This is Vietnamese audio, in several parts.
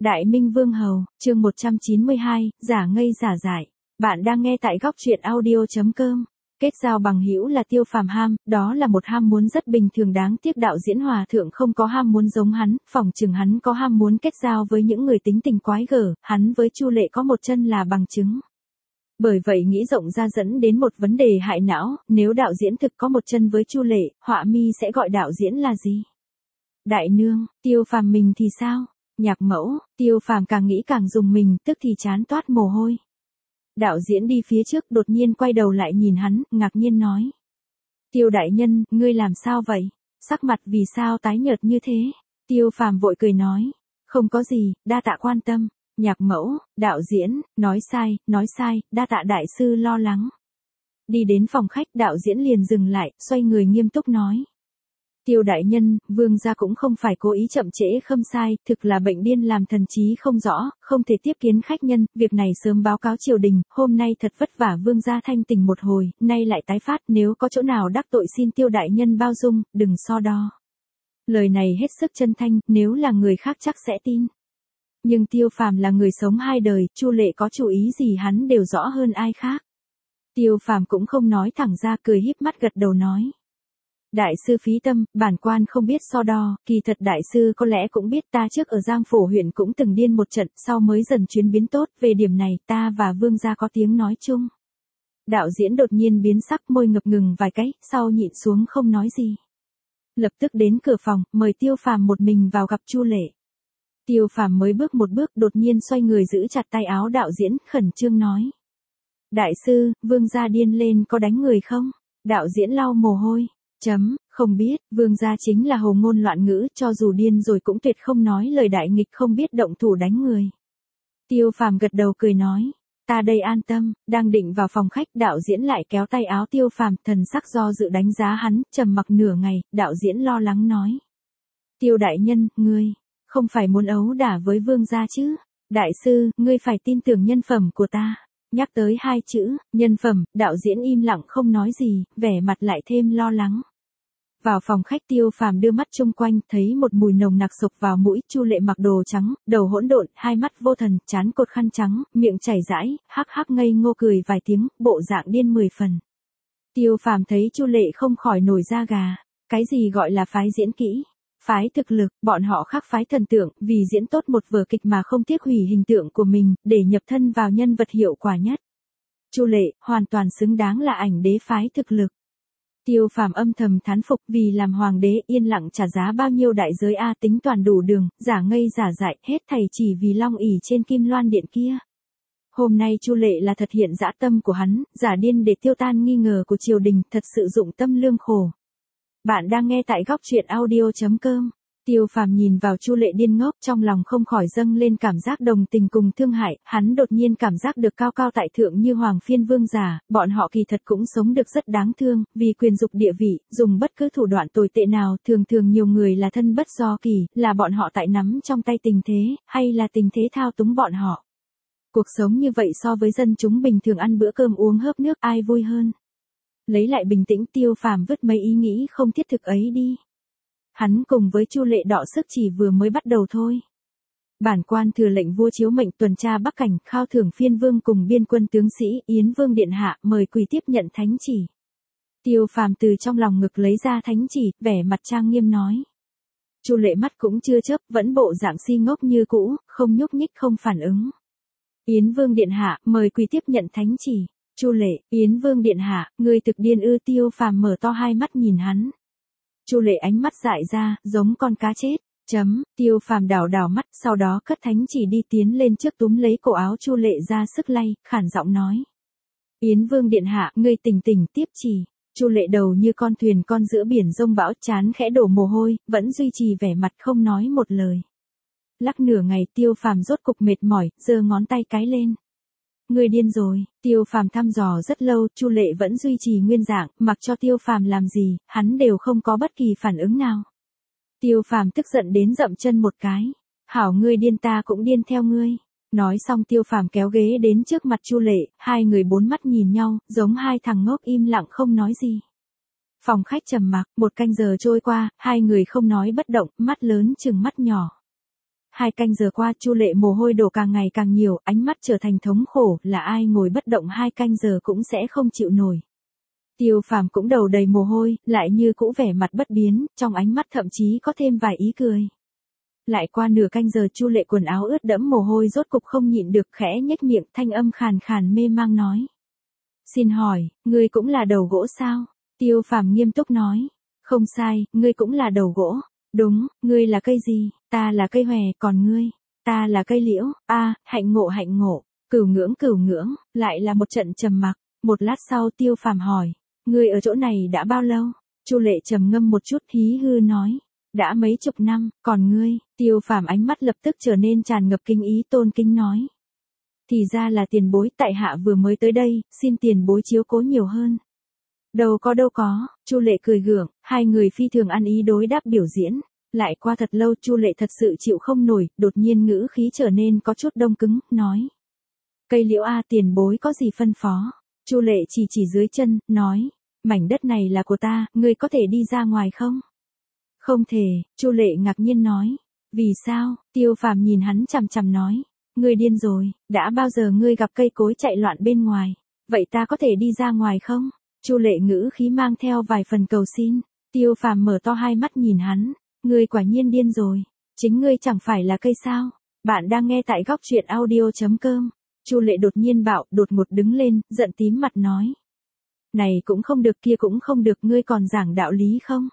Đại Minh Vương Hầu, chương 192, giả ngây giả dại. Bạn đang nghe tại góc truyện audio.com. Kết giao bằng hữu là Tiêu Phàm ham, đó là một ham muốn rất bình thường, đáng tiếc đạo diễn hòa thượng không có ham muốn giống hắn, phỏng chừng hắn có ham muốn kết giao với những người tính tình quái gở, hắn với Chu Lệ có một chân là bằng chứng. Bởi vậy nghĩ rộng ra dẫn đến một vấn đề hại não, nếu đạo diễn thực có một chân với Chu Lệ, họa mi sẽ gọi đạo diễn là gì? Đại nương, Tiêu Phàm mình thì sao? Nhạc mẫu, Tiêu Phàm càng nghĩ càng rùng mình, tức thì chán toát mồ hôi. Đạo diễn đi phía trước đột nhiên quay đầu lại nhìn hắn, ngạc nhiên nói. Tiêu đại nhân, ngươi làm sao vậy? Sắc mặt vì sao tái nhợt như thế? Tiêu Phàm vội cười nói. Không có gì, đa tạ quan tâm. Nhạc mẫu, đạo diễn, nói sai, đa tạ đại sư lo lắng. Đi đến phòng khách, đạo diễn liền dừng lại, xoay người nghiêm túc nói. Tiêu đại nhân, vương gia cũng không phải cố ý chậm trễ khâm sai, thực là bệnh điên làm thần trí không rõ, không thể tiếp kiến khách nhân, việc này sớm báo cáo triều đình, hôm nay thật vất vả vương gia thanh tình một hồi, nay lại tái phát, nếu có chỗ nào đắc tội xin tiêu đại nhân bao dung, đừng so đo. Lời này hết sức chân thanh, nếu là người khác chắc sẽ tin. Nhưng Tiêu Phàm là người sống hai đời, Chu Lệ có chủ ý gì hắn đều rõ hơn ai khác. Tiêu Phàm cũng không nói thẳng ra, cười híp mắt gật đầu nói. Đại sư phí tâm, bản quan không biết so đo, kỳ thật đại sư có lẽ cũng biết ta trước ở Giang Phổ huyện cũng từng điên một trận, sau mới dần chuyển biến tốt, về điểm này ta và vương gia có tiếng nói chung. Đạo diễn đột nhiên biến sắc, môi ngập ngừng vài cái, sau nhịn xuống không nói gì. Lập tức đến cửa phòng, mời Tiêu Phàm một mình vào gặp Chu Lệ. Tiêu Phàm mới bước một bước, đột nhiên xoay người giữ chặt tay áo đạo diễn, khẩn trương nói. Đại sư, vương gia điên lên có đánh người không? Đạo diễn lau mồ hôi. Không biết, vương gia chính là hồ ngôn loạn ngữ, cho dù điên rồi cũng tuyệt không nói lời đại nghịch, không biết động thủ đánh người. Tiêu Phàm gật đầu cười nói, ta đây an tâm. Đang định vào phòng khách, đạo diễn lại kéo tay áo Tiêu Phàm, thần sắc do dự đánh giá hắn, trầm mặc nửa ngày, đạo diễn lo lắng nói. Tiêu đại nhân, ngươi, không phải muốn ấu đả với vương gia chứ? Đại sư, ngươi phải tin tưởng nhân phẩm của ta. Nhắc tới hai chữ, nhân phẩm, đạo diễn im lặng không nói gì, vẻ mặt lại thêm lo lắng. Vào phòng khách, Tiêu Phàm đưa mắt chung quanh, thấy một mùi nồng nặc sộc vào mũi, Chu Lệ mặc đồ trắng, đầu hỗn độn, hai mắt vô thần, trán cột khăn trắng, miệng chảy rãi, hắc hắc ngây ngô cười vài tiếng, bộ dạng điên 10 phần. Tiêu Phàm thấy Chu Lệ không khỏi nổi da gà, cái gì gọi là phái diễn kỹ? Phái thực lực, bọn họ khác phái thần tượng, vì diễn tốt một vở kịch mà không tiếc hủy hình tượng của mình, để nhập thân vào nhân vật hiệu quả nhất. Chu Lệ, hoàn toàn xứng đáng là ảnh đế phái thực lực. Tiêu Phàm âm thầm thán phục, vì làm hoàng đế yên lặng trả giá bao nhiêu đại giới a, tính toàn đủ đường, giả ngây giả dại, hết thảy chỉ vì long ỷ trên Kim Loan điện kia. Hôm nay Chu Lệ là thật hiện dã tâm của hắn, giả điên để tiêu tan nghi ngờ của triều đình, thật sự dụng tâm lương khổ. Bạn đang nghe tại góc truyện audio.com. Tiêu Phàm nhìn vào Chu Lệ điên ngốc, trong lòng không khỏi dâng lên cảm giác đồng tình cùng thương hại, hắn đột nhiên cảm giác được cao cao tại thượng như hoàng phiên vương giả, bọn họ kỳ thật cũng sống được rất đáng thương, vì quyền dục địa vị, dùng bất cứ thủ đoạn tồi tệ nào, thường thường nhiều người là thân bất do kỳ, là bọn họ tại nắm trong tay tình thế, hay là tình thế thao túng bọn họ. Cuộc sống như vậy so với dân chúng bình thường ăn bữa cơm uống hớp nước ai vui hơn. Lấy lại bình tĩnh, Tiêu Phàm vứt mấy ý nghĩ không thiết thực ấy đi. Hắn cùng với Chu Lệ đọ sức chỉ vừa mới bắt đầu thôi. Bản quan thừa lệnh vua chiếu mệnh tuần tra Bắc Cảnh, khao thưởng phiên vương cùng biên quân tướng sĩ, Yến Vương điện hạ, mời quỳ tiếp nhận thánh chỉ. Tiêu Phàm từ trong lòng ngực lấy ra thánh chỉ, vẻ mặt trang nghiêm nói. Chu Lệ mắt cũng chưa chớp, vẫn bộ dạng si ngốc như cũ, không nhúc nhích không phản ứng. Yến Vương điện hạ, mời quỳ tiếp nhận thánh chỉ. Chu Lệ, Yến Vương điện hạ, người thực điên ư? Tiêu Phàm mở to hai mắt nhìn hắn. Chu Lệ ánh mắt dại ra, giống con cá chết. Tiêu Phàm đảo mắt, sau đó cất thánh chỉ đi tiến lên trước túm lấy cổ áo Chu Lệ ra sức lay, khản giọng nói. Yến Vương điện hạ, ngươi tỉnh tiếp chỉ. Chu Lệ đầu như con thuyền con giữa biển rông bão, chán khẽ đổ mồ hôi, vẫn duy trì vẻ mặt không nói một lời. Lắc nửa ngày, Tiêu Phàm rốt cục mệt mỏi, giơ ngón tay cái lên. Người điên rồi. Tiêu Phàm thăm dò rất lâu, Chu Lệ vẫn duy trì nguyên dạng, mặc cho Tiêu Phàm làm gì, hắn đều không có bất kỳ phản ứng nào. Tiêu Phàm tức giận đến dậm chân một cái. Hảo, ngươi điên ta cũng điên theo ngươi. Nói xong Tiêu Phàm kéo ghế đến trước mặt Chu Lệ, hai người bốn mắt nhìn nhau, giống hai thằng ngốc im lặng không nói gì. Phòng khách trầm mặc, 1 canh giờ trôi qua, hai người không nói bất động, mắt lớn chừng mắt nhỏ. 2 canh giờ qua, Chu Lệ mồ hôi đổ càng ngày càng nhiều, ánh mắt trở thành thống khổ, là ai ngồi bất động 2 canh giờ cũng sẽ không chịu nổi. Tiêu Phàm cũng đầu đầy mồ hôi, lại như cũ vẻ mặt bất biến, trong ánh mắt thậm chí có thêm vài ý cười. Lại qua nửa canh giờ, Chu Lệ quần áo ướt đẫm mồ hôi rốt cục không nhịn được, khẽ nhếch miệng, thanh âm khàn khàn mê mang nói: "Xin hỏi, ngươi cũng là đầu gỗ sao?" Tiêu Phàm nghiêm túc nói: "Không sai, ngươi cũng là đầu gỗ." "Đúng, ngươi là cây gì?" "Ta là cây hòe, còn ngươi?" "Ta là cây liễu." "A, hạnh ngộ hạnh ngộ." Cửu ngưỡng, lại là một trận trầm mặc. Một lát sau Tiêu Phàm hỏi: "Ngươi ở chỗ này đã bao lâu?" Chu Lệ trầm ngâm một chút, hí hư nói: "Đã mấy chục năm." "Còn ngươi?" Tiêu Phàm ánh mắt lập tức trở nên tràn ngập kinh ý, tôn kính nói: "Thì ra là tiền bối, tại hạ vừa mới tới đây, xin tiền bối chiếu cố nhiều hơn." Đâu có, Chu Lệ cười gượng, hai người phi thường ăn ý đối đáp biểu diễn. Lại qua thật lâu, Chu Lệ thật sự chịu không nổi, đột nhiên ngữ khí trở nên có chút đông cứng, nói: "Cây liễu a, tiền bối có gì phân phó?" Chu Lệ chỉ dưới chân, nói: "Mảnh đất này là của ta, ngươi có thể đi ra ngoài không?" "Không thể." Chu Lệ ngạc nhiên nói. "Vì sao?" Tiêu Phàm nhìn hắn chằm chằm nói: "Ngươi điên rồi, đã bao giờ ngươi gặp cây cối chạy loạn bên ngoài? Vậy ta có thể đi ra ngoài không?" Chu Lệ ngữ khí mang theo vài phần cầu xin. Tiêu Phàm mở to hai mắt nhìn hắn: "Ngươi quả nhiên điên rồi, chính ngươi chẳng phải là cây sao?" Bạn đang nghe tại góc truyện audio.com. Chu Lệ đột nhiên đột ngột đứng lên, giận tím mặt nói: "Này cũng không được, kia cũng không được, ngươi còn giảng đạo lý không?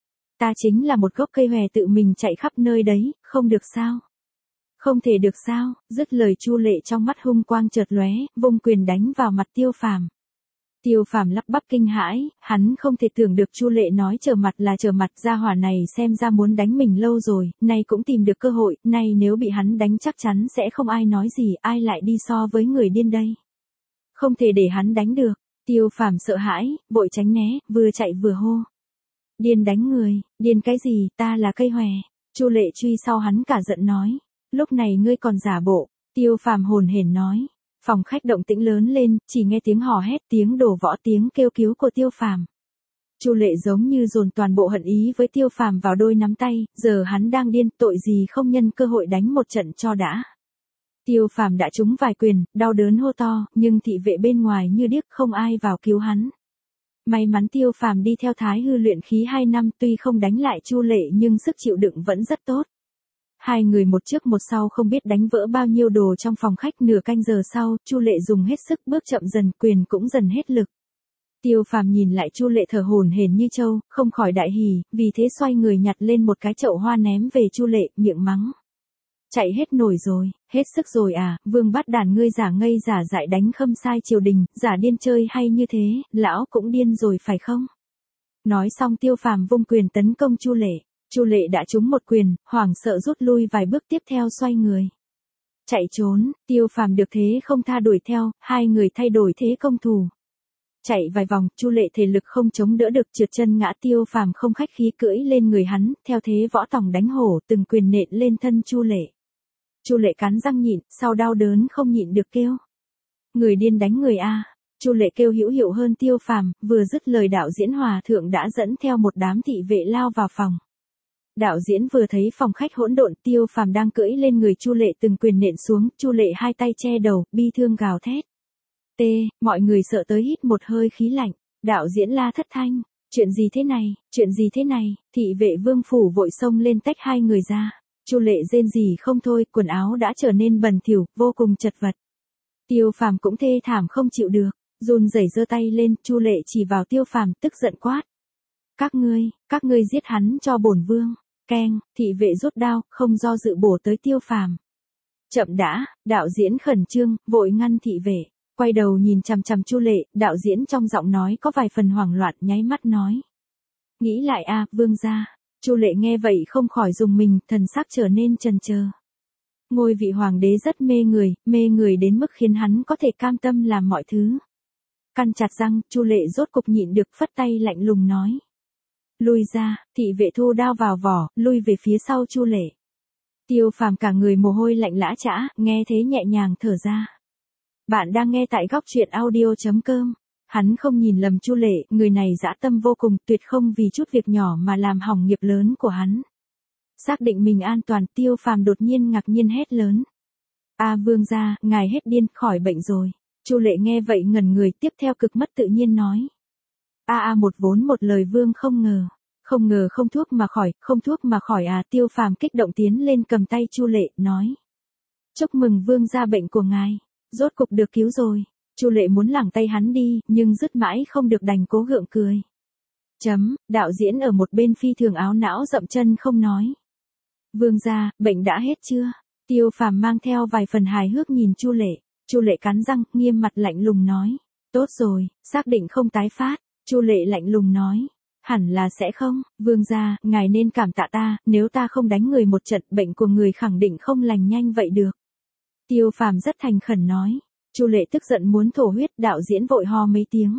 Ta chính là một gốc cây hòe tự mình chạy khắp nơi đấy, không được sao?" "Không thể được sao?" Dứt lời Chu Lệ trong mắt hung quang chợt lóe, vung quyền đánh vào mặt Tiêu Phàm. Tiêu Phàm lắp bắp kinh hãi, hắn không thể tưởng được Chu Lệ nói trở mặt là trở mặt, gia hỏa này xem ra muốn đánh mình lâu rồi, nay cũng tìm được cơ hội, nay nếu bị hắn đánh chắc chắn sẽ không ai nói gì, ai lại đi so với người điên đây. Không thể để hắn đánh được. Tiêu Phàm sợ hãi, vội tránh né, vừa chạy vừa hô: "Điên đánh người, điên cái gì, ta là cây hòe." Chu Lệ truy sau hắn cả giận nói: "Lúc này ngươi còn giả bộ." Tiêu Phàm hồn hển nói. Phòng khách động tĩnh lớn lên, chỉ nghe tiếng hò hét, tiếng đổ võ, tiếng kêu cứu của Tiêu Phàm. Chu Lệ giống như dồn toàn bộ hận ý với Tiêu Phàm vào đôi nắm tay, giờ hắn đang điên, tội gì không nhân cơ hội đánh một trận cho đã. Tiêu Phàm đã trúng vài quyền, đau đớn hô to, nhưng thị vệ bên ngoài như điếc, không ai vào cứu hắn. May mắn Tiêu Phàm đi theo Thái Hư luyện khí 2 năm, tuy không đánh lại Chu Lệ nhưng sức chịu đựng vẫn rất tốt. Hai người một trước một sau không biết đánh vỡ bao nhiêu đồ trong phòng khách. Nửa canh giờ sau, Chu Lệ dùng hết sức, bước chậm dần, quyền cũng dần hết lực. Tiêu Phàm nhìn lại Chu Lệ thở hổn hển như trâu, không khỏi đại hỉ, vì thế xoay người nhặt lên một cái chậu hoa ném về Chu Lệ, miệng mắng: "Chạy hết nổi rồi, hết sức rồi à, vương bắt đàn ngươi giả ngây giả dại đánh khâm sai triều đình, giả điên chơi hay như thế, lão cũng điên rồi phải không?" Nói xong Tiêu Phàm vung quyền tấn công Chu Lệ. Chu Lệ đã trúng một quyền, hoảng sợ rút lui vài bước, tiếp theo xoay người chạy trốn. Tiêu Phàm được thế không tha đuổi theo, hai người thay đổi thế công thủ. Chạy vài vòng, Chu Lệ thể lực không chống đỡ được, trượt chân ngã. Tiêu Phàm không khách khí cưỡi lên người hắn, theo thế võ tòng đánh hổ, từng quyền nện lên thân Chu Lệ. Chu Lệ cắn răng nhịn, sau đau đớn không nhịn được kêu: "Người điên đánh người a." Chu Lệ kêu hữu hiệu hơn Tiêu Phàm, vừa dứt lời đạo diễn Hòa thượng đã dẫn theo một đám thị vệ lao vào phòng. Đạo diễn vừa thấy phòng khách hỗn độn, Tiêu Phàm đang cưỡi lên người Chu Lệ từng quyền nện xuống, Chu Lệ hai tay che đầu, bi thương gào thét. Mọi người sợ tới hít một hơi khí lạnh. Đạo diễn la thất thanh: "Chuyện gì thế này, chuyện gì thế này?" Thị vệ Vương phủ vội xông lên tách hai người ra. Chu Lệ rên rỉ không thôi, quần áo đã trở nên bẩn thỉu, vô cùng chật vật. Tiêu Phàm cũng thê thảm không chịu được, run rẩy giơ tay lên. Chu Lệ chỉ vào Tiêu Phàm, tức giận quát: các ngươi giết hắn cho bổn vương." Keng, thị vệ rút đao, không do dự bổ tới Tiêu Phàm. "Chậm đã." Đạo diễn khẩn trương, vội ngăn thị vệ. Quay đầu nhìn chằm chằm Chu Lệ, đạo diễn trong giọng nói có vài phần hoảng loạn, nháy mắt nói: "Nghĩ lại a, vương gia." Chu Lệ nghe vậy không khỏi rùng mình, thần sắc trở nên chần chờ. Ngôi vị hoàng đế rất mê người đến mức khiến hắn có thể cam tâm làm mọi thứ. Căn chặt răng, Chu Lệ rốt cục nhịn được, phất tay lạnh lùng nói: "Lui ra." Thị vệ thu đao vào vỏ, lui về phía sau Chu Lệ. Tiêu Phàm cả người mồ hôi lạnh lã chã, nghe thế nhẹ nhàng thở ra. Bạn đang nghe tại góc truyện audio.com. Hắn không nhìn lầm Chu Lệ, người này dã tâm vô cùng, tuyệt không vì chút việc nhỏ mà làm hỏng nghiệp lớn của hắn. Xác định mình an toàn, Tiêu Phàm đột nhiên ngạc nhiên hét lớn. Vương gia, ngài hết điên, khỏi bệnh rồi. Chu Lệ nghe vậy ngẩn người, tiếp theo cực mất tự nhiên nói. Một vốn một lời vương không ngờ. Không ngờ không thuốc mà khỏi, không thuốc mà khỏi à. Tiêu Phàm kích động tiến lên cầm tay Chu Lệ, nói. Chúc mừng vương gia, bệnh của ngài rốt cục được cứu rồi. Chu Lệ muốn lảng tay hắn đi, nhưng dứt mãi không được đành cố gượng cười. Đạo diễn ở một bên phi thường áo não dậm chân không nói. Vương gia, bệnh đã hết chưa? Tiêu Phàm mang theo vài phần hài hước nhìn Chu Lệ. Chu Lệ cắn răng, nghiêm mặt lạnh lùng nói. Tốt rồi, xác định không tái phát. Chu Lệ lạnh lùng nói. Hẳn là sẽ không, vương gia, ngài nên cảm tạ ta, nếu ta không đánh người một trận, bệnh của người khẳng định không lành nhanh vậy được. Tiêu Phàm rất thành khẩn nói. Chu Lệ tức giận muốn thổ huyết, đạo diễn vội ho mấy tiếng.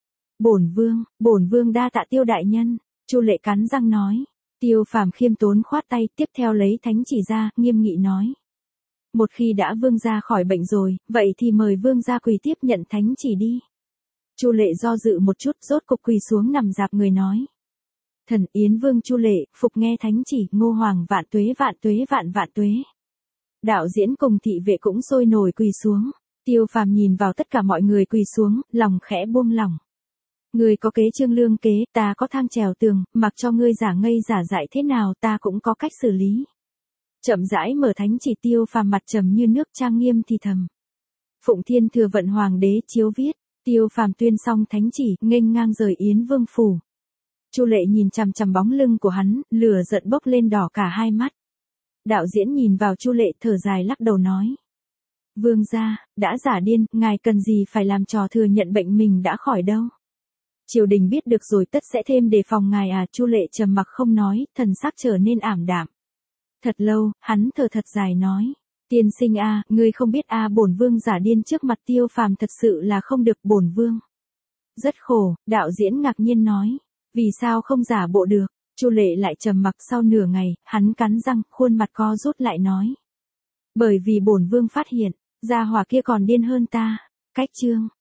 Bổn vương đa tạ Tiêu đại nhân. Chu Lệ cắn răng nói. Tiêu Phàm khiêm tốn khoát tay, tiếp theo lấy thánh chỉ ra, nghiêm nghị nói. Một khi đã vương gia khỏi bệnh rồi, vậy thì mời vương gia quỳ tiếp nhận thánh chỉ đi. Chu Lệ do dự một chút, rốt cục quỳ xuống nằm dạp người nói. Thần Yến Vương Chu Lệ, phục nghe thánh chỉ, Ngô Hoàng vạn tuế vạn tuế. Đạo diễn cùng thị vệ cũng sôi nổi quỳ xuống. Tiêu Phàm nhìn vào tất cả mọi người quỳ xuống, lòng khẽ buông lỏng. Ngươi có kế trương lương kế, ta có thang trèo tường, mặc cho ngươi giả ngây giả dại thế nào ta cũng có cách xử lý. Chậm rãi mở thánh chỉ, Tiêu Phàm mặt trầm như nước, trang nghiêm thì thầm. Phụng Thiên Thừa Vận Hoàng đế chiếu viết. Tiêu Phàm tuyên xong thánh chỉ, nghênh ngang rời Yến Vương phủ. Chu Lệ nhìn chằm chằm bóng lưng của hắn, lửa giận bốc lên đỏ cả hai mắt. Đạo diễn nhìn vào Chu Lệ, thở dài lắc đầu nói. Vương gia, đã giả điên, ngài cần gì phải làm trò thừa nhận bệnh mình đã khỏi đâu. Triều đình biết được rồi tất sẽ thêm đề phòng ngài à. Chu Lệ trầm mặc không nói, thần sắc trở nên ảm đạm. Thật lâu, hắn thở thật dài nói. Tiên sinh ngươi không biết bổn vương giả điên trước mặt Tiêu Phàm thật sự là không được. Bổn vương rất khổ. Đạo diễn ngạc nhiên nói. Vì sao không giả bộ được? Chu Lệ lại trầm mặc, sau nửa ngày, hắn cắn răng, khuôn mặt co rút lại nói. Bởi vì bổn vương phát hiện, gia hỏa kia còn điên hơn ta. Cách chương